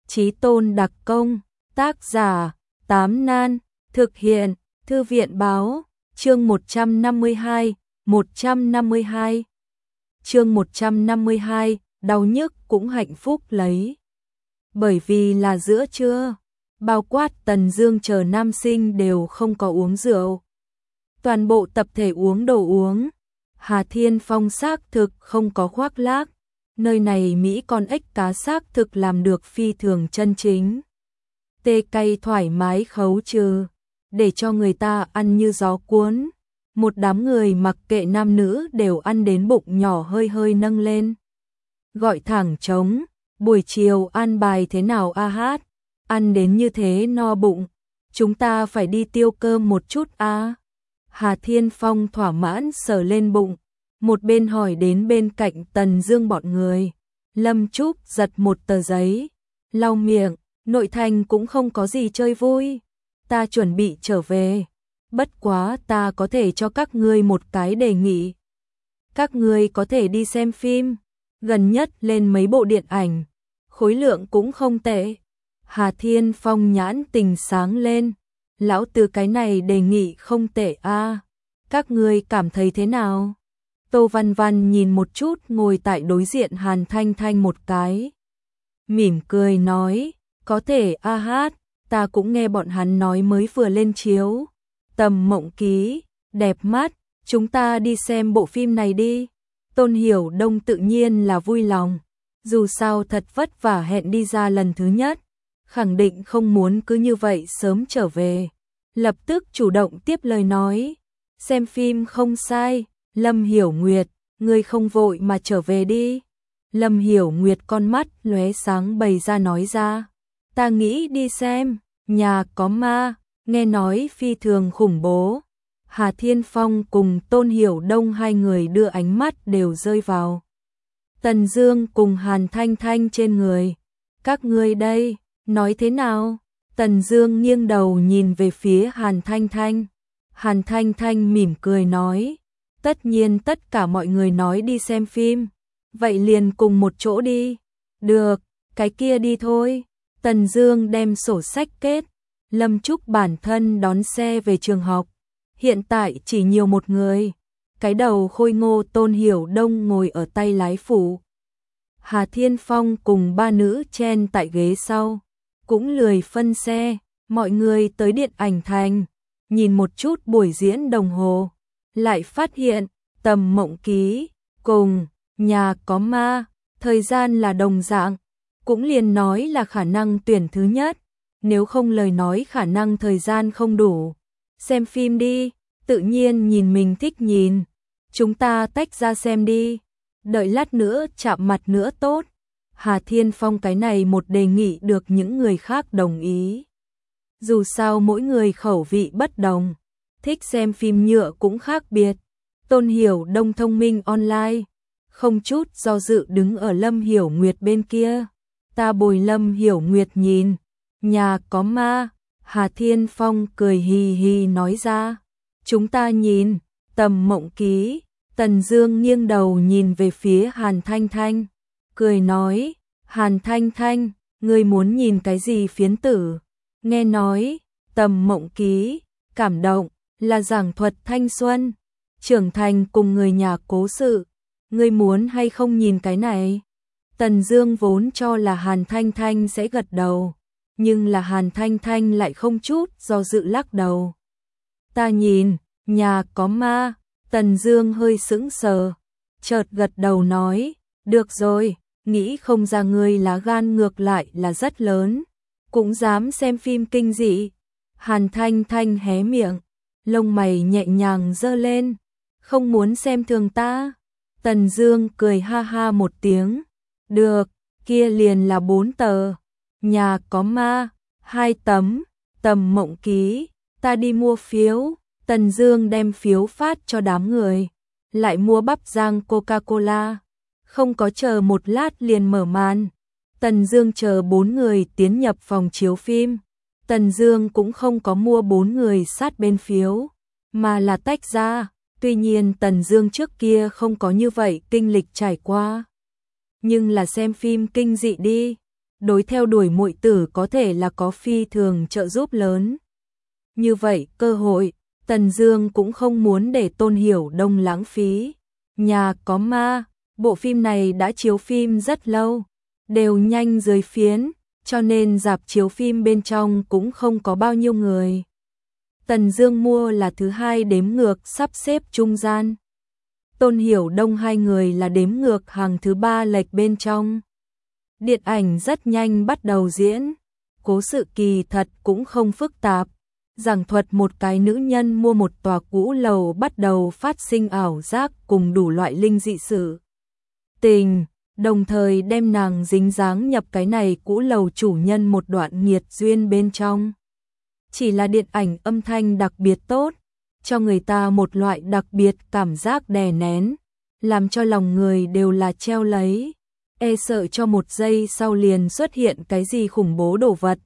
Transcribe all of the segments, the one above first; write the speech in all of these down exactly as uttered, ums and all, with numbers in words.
Chí Tôn đặc công, tác giả, Tám Nan, thực hiện, Thư viện báo, chương một trăm năm mươi hai, một trăm năm mươi hai. Chương một trăm năm mươi hai, đau nhức cũng hạnh phúc lấy. Bởi vì là giữa trưa, bao quát Tần Dương chờ nam sinh đều không có uống rượu. Toàn bộ tập thể uống đồ uống. Hà Thiên Phong xác thực không có khoác lác. Nơi này Mỹ con ếch cá xác thực làm được phi thường chân chính. Tê cay thoải mái khấu trừ, để cho người ta ăn như gió cuốn. Một đám người mặc kệ nam nữ đều ăn đến bụng nhỏ hơi hơi nâng lên. Gọi thẳng trống, buổi chiều ăn bài thế nào a hát, ăn đến như thế no bụng, chúng ta phải đi tiêu cơm một chút a. Hà Thiên Phong thỏa mãn sờ lên bụng, một bên hỏi đến bên cạnh Tần Dương bọn người. Lâm Trúc giật một tờ giấy, lau miệng, nội thành cũng không có gì chơi vui, ta chuẩn bị trở về. Bất quá ta có thể cho các ngươi một cái đề nghị. Các ngươi có thể đi xem phim, gần nhất lên mấy bộ điện ảnh, khối lượng cũng không tệ. Hà Thiên Phong nhãn tình sáng lên, lão Từ cái này đề nghị không tệ a, các ngươi cảm thấy thế nào? Tô Văn Văn nhìn một chút ngồi tại đối diện Hàn Thanh Thanh một cái, mỉm cười nói, có thể a hát, ta cũng nghe bọn hắn nói mới vừa lên chiếu. Tầm Mộng Ký, đẹp mắt, chúng ta đi xem bộ phim này đi. Tôn Hiểu Đông tự nhiên là vui lòng, dù sao thật vất vả hẹn đi ra lần thứ nhất, khẳng định không muốn cứ như vậy sớm trở về. Lập tức chủ động tiếp lời nói, xem phim không sai, Lâm Hiểu Nguyệt, ngươi không vội mà trở về đi. Lâm Hiểu Nguyệt con mắt lóe sáng bày ra nói ra, ta nghĩ đi xem, nhà có ma, nghe nói phi thường khủng bố. Hà Thiên Phong cùng Tôn Hiểu Đông hai người đưa ánh mắt đều rơi vào Tần Dương cùng Hàn Thanh Thanh trên người. Các ngươi đây, nói thế nào? Tần Dương nghiêng đầu nhìn về phía Hàn Thanh Thanh. Hàn Thanh Thanh mỉm cười nói, tất nhiên tất cả mọi người nói đi xem phim, vậy liền cùng một chỗ đi. Được, cái kia đi thôi. Tần Dương đem sổ sách kết. Lâm Trúc bản thân đón xe về trường học, hiện tại chỉ nhiều một người, cái đầu khôi ngô Tôn Hiểu Đông ngồi ở tay lái phụ. Hà Thiên Phong cùng ba nữ chen tại ghế sau, cũng lười phân xe. Mọi người tới điện ảnh thành, nhìn một chút buổi diễn đồng hồ, lại phát hiện Tầm Mộng Ký cùng Nhà có ma, thời gian là đồng dạng, cũng liền nói là khả năng tuyển thứ nhất. Nếu không lời nói khả năng thời gian không đủ. Xem phim đi, tự nhiên nhìn mình thích nhìn. Chúng ta tách ra xem đi, đợi lát nữa chạm mặt nữa tốt. Hà Thiên Phong cái này một đề nghị được những người khác đồng ý. Dù sao mỗi người khẩu vị bất đồng, thích xem phim nhựa cũng khác biệt. Tôn Hiểu Đông thông minh online, không chút do dự đứng ở Lâm Hiểu Nguyệt bên kia. Ta bồi Lâm Hiểu Nguyệt nhìn. Nhà có ma, Hà Thiên Phong cười hì hì nói ra. Chúng ta nhìn, Tầm Mộng Ký. Tần Dương nghiêng đầu nhìn về phía Hàn Thanh Thanh, cười nói, Hàn Thanh Thanh, ngươi muốn nhìn cái gì phiến tử? Nghe nói, Tầm Mộng Ký, cảm động, là giảng thuật thanh xuân, trưởng thành cùng người nhà cố sự. Ngươi muốn hay không nhìn cái này? Tần Dương vốn cho là Hàn Thanh Thanh sẽ gật đầu, nhưng là Hàn Thanh Thanh lại không chút do dự lắc đầu. Ta nhìn, Nhà có ma. Tần Dương hơi sững sờ, chợt gật đầu nói, được rồi, nghĩ không ra ngươi lá gan ngược lại là rất lớn, cũng dám xem phim kinh dị. Hàn Thanh Thanh hé miệng, lông mày nhẹ nhàng giơ lên, không muốn xem thường ta. Tần Dương cười ha ha một tiếng, được, kia liền là bốn tờ. Nhà có ma, hai tấm. Tầm Mộng Ký, ta đi mua phiếu. Tần Dương đem phiếu phát cho đám người, lại mua bắp rang Coca-Cola, không có chờ một lát liền mở màn. Tần Dương chờ bốn người tiến nhập phòng chiếu phim. Tần Dương cũng không có mua bốn người sát bên phiếu, mà là tách ra. Tuy nhiên Tần Dương trước kia không có như vậy kinh lịch trải qua, nhưng là xem phim kinh dị đi, đối theo đuổi muội tử có thể là có phi thường trợ giúp lớn. Như vậy, cơ hội, Tần Dương cũng không muốn để Tôn Hiểu Đông lãng phí. Nhà có ma, bộ phim này đã chiếu phim rất lâu, đều nhanh dưới phiến, cho nên rạp chiếu phim bên trong cũng không có bao nhiêu người. Tần Dương mua là thứ hai đếm ngược sắp xếp trung gian. Tôn Hiểu Đông hai người là đếm ngược hàng thứ ba lệch bên trong. Điện ảnh rất nhanh bắt đầu diễn. Cố sự kỳ thật cũng không phức tạp. Giảng thuật một cái nữ nhân mua một tòa cũ lầu bắt đầu phát sinh ảo giác cùng đủ loại linh dị sự tình, đồng thời đem nàng dính dáng nhập cái này cũ lầu chủ nhân một đoạn nghiệt duyên bên trong. Chỉ là điện ảnh âm thanh đặc biệt tốt, cho người ta một loại đặc biệt cảm giác đè nén, làm cho lòng người đều là treo lấy, e sợ cho một giây sau liền xuất hiện cái gì khủng bố đồ vật.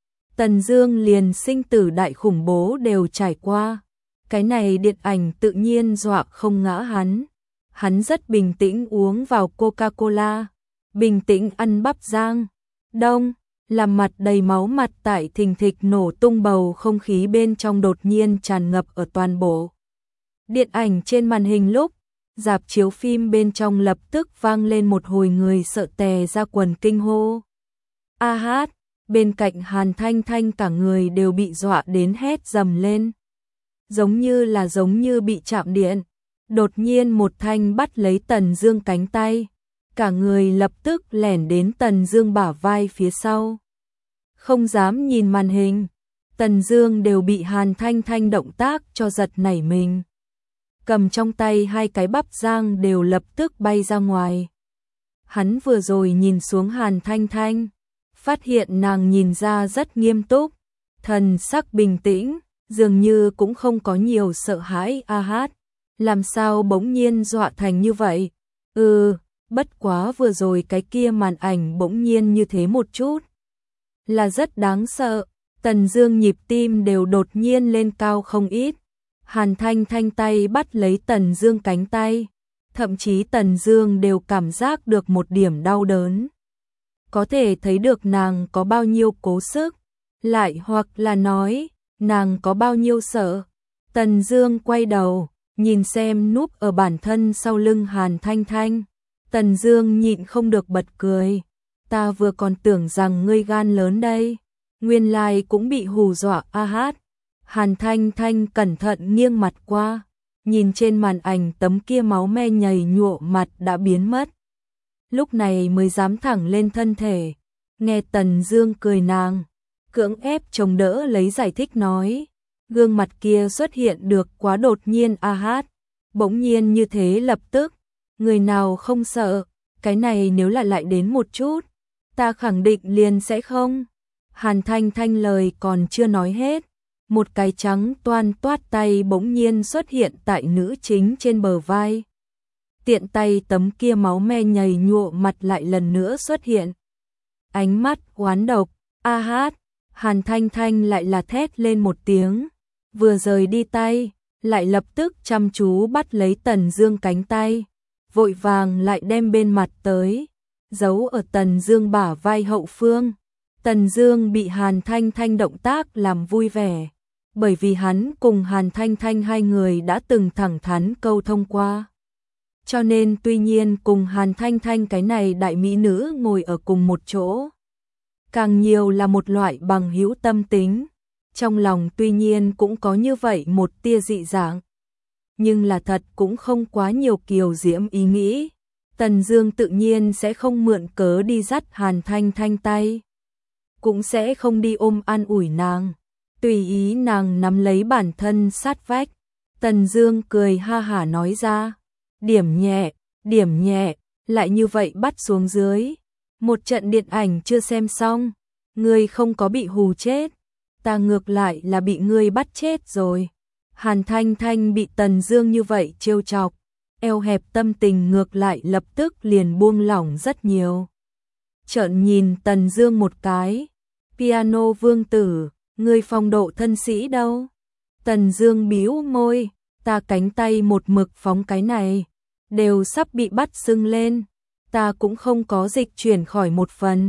Tần Dương liền sinh tử đại khủng bố đều trải qua, cái này điện ảnh tự nhiên dọa không ngã hắn. Hắn rất bình tĩnh uống vào Coca-Cola, bình tĩnh ăn bắp rang, đông, làm mặt đầy máu mặt tại thình thịch nổ tung bầu không khí bên trong đột nhiên tràn ngập ở toàn bộ. Điện ảnh trên màn hình lúc, rạp chiếu phim bên trong lập tức vang lên một hồi người sợ tè ra quần kinh hô. A hát, bên cạnh Hàn Thanh Thanh cả người đều bị dọa đến hét dầm lên. Giống như là giống như bị chạm điện. Đột nhiên một thanh bắt lấy Tần Dương cánh tay, cả người lập tức lẻn đến Tần Dương bả vai phía sau. Không dám nhìn màn hình, Tần Dương đều bị Hàn Thanh Thanh động tác cho giật nảy mình. Cầm trong tay hai cái bắp rang đều lập tức bay ra ngoài. Hắn vừa rồi nhìn xuống Hàn Thanh Thanh, phát hiện nàng nhìn ra rất nghiêm túc, thần sắc bình tĩnh, dường như cũng không có nhiều sợ hãi. A hát, làm sao bỗng nhiên dọa thành như vậy? Ừ, bất quá vừa rồi cái kia màn ảnh bỗng nhiên như thế một chút, là rất đáng sợ. Tần Dương nhịp tim đều đột nhiên lên cao không ít. Hàn Thanh Thanh tay bắt lấy Tần Dương cánh tay, thậm chí Tần Dương đều cảm giác được một điểm đau đớn. Có thể thấy được nàng có bao nhiêu cố sức, lại hoặc là nói, nàng có bao nhiêu sợ. Tần Dương quay đầu, nhìn xem núp ở bản thân sau lưng Hàn Thanh Thanh. Tần Dương nhịn không được bật cười. Ta vừa còn tưởng rằng ngươi gan lớn đây, nguyên lai cũng bị hù dọa. A hát. Hàn Thanh Thanh cẩn thận nghiêng mặt qua, nhìn trên màn ảnh tấm kia máu me nhầy nhụa mặt đã biến mất. Lúc này mới dám thẳng lên thân thể. Nghe Tần Dương cười nàng, cưỡng ép chống đỡ lấy giải thích nói, gương mặt kia xuất hiện được quá đột nhiên. A hát, bỗng nhiên như thế lập tức, người nào không sợ, cái này nếu là lại đến một chút, ta khẳng định liền sẽ không. Hàn Thanh Thanh lời còn chưa nói hết, một cái trắng toan toát tay bỗng nhiên xuất hiện tại nữ chính trên bờ vai. Tiện tay tấm kia máu me nhầy nhụa mặt lại lần nữa xuất hiện. Ánh mắt oán độc. A hát, Hàn Thanh Thanh lại là thét lên một tiếng, vừa rời đi tay, lại lập tức chăm chú bắt lấy Tần Dương cánh tay, vội vàng lại đem bên mặt tới, giấu ở Tần Dương bả vai hậu phương. Tần Dương bị Hàn Thanh Thanh động tác làm vui vẻ, bởi vì hắn cùng Hàn Thanh Thanh hai người đã từng thẳng thắn câu thông qua. Cho nên tuy nhiên cùng Hàn Thanh Thanh cái này đại mỹ nữ ngồi ở cùng một chỗ, càng nhiều là một loại bằng hữu tâm tính, trong lòng tuy nhiên cũng có như vậy một tia dị dạng, nhưng là thật cũng không quá nhiều kiều diễm ý nghĩ. Tần Dương tự nhiên sẽ không mượn cớ đi dắt Hàn Thanh Thanh tay, cũng sẽ không đi ôm an ủi nàng, tùy ý nàng nắm lấy bản thân sát vách. Tần Dương cười ha hả nói ra, điểm nhẹ, điểm nhẹ, lại như vậy bắt xuống dưới. Một trận điện ảnh chưa xem xong, ngươi không có bị hù chết, ta ngược lại là bị ngươi bắt chết rồi. Hàn Thanh Thanh bị Tần Dương như vậy trêu chọc, eo hẹp tâm tình ngược lại lập tức liền buông lỏng rất nhiều. Trợn nhìn Tần Dương một cái, piano vương tử, ngươi phong độ thân sĩ đâu? Tần Dương bĩu môi, ta cánh tay một mực phóng cái này, đều sắp bị bắt sưng lên, ta cũng không có dịch chuyển khỏi một phần,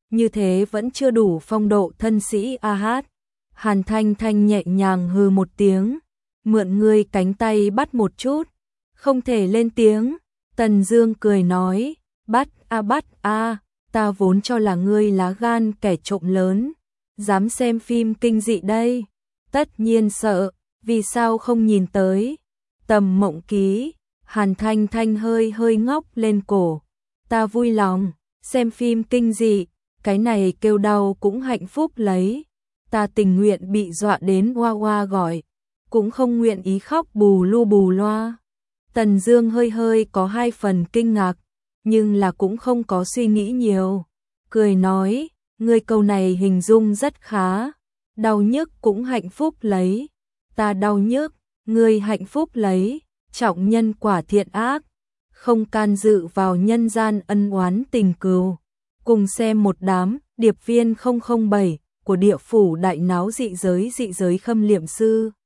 như thế vẫn chưa đủ phong độ thân sĩ a hát. Hàn Thanh Thanh nhẹ nhàng hừ một tiếng, mượn ngươi cánh tay bắt một chút, không thể lên tiếng. Tần Dương cười nói, bắt a bắt a, ta vốn cho là ngươi lá gan kẻ trộm lớn, dám xem phim kinh dị đây, tất nhiên sợ, vì sao không nhìn tới. Tầm Mộng Ký, Hàn Thanh Thanh hơi hơi ngóc lên cổ, ta vui lòng, xem phim kinh dị, cái này kêu đau cũng hạnh phúc lấy, ta tình nguyện bị dọa đến oa oa gọi, cũng không nguyện ý khóc bù lu bù loa. Tần Dương hơi hơi có hai phần kinh ngạc, nhưng là cũng không có suy nghĩ nhiều, cười nói, ngươi câu này hình dung rất khá, đau nhức cũng hạnh phúc lấy, ta đau nhức, ngươi hạnh phúc lấy, trọng nhân quả thiện ác, không can dự vào nhân gian ân oán tình cừu. Cùng xem một đám điệp viên không không bảy của địa phủ đại náo dị giới dị giới khâm liệm sư.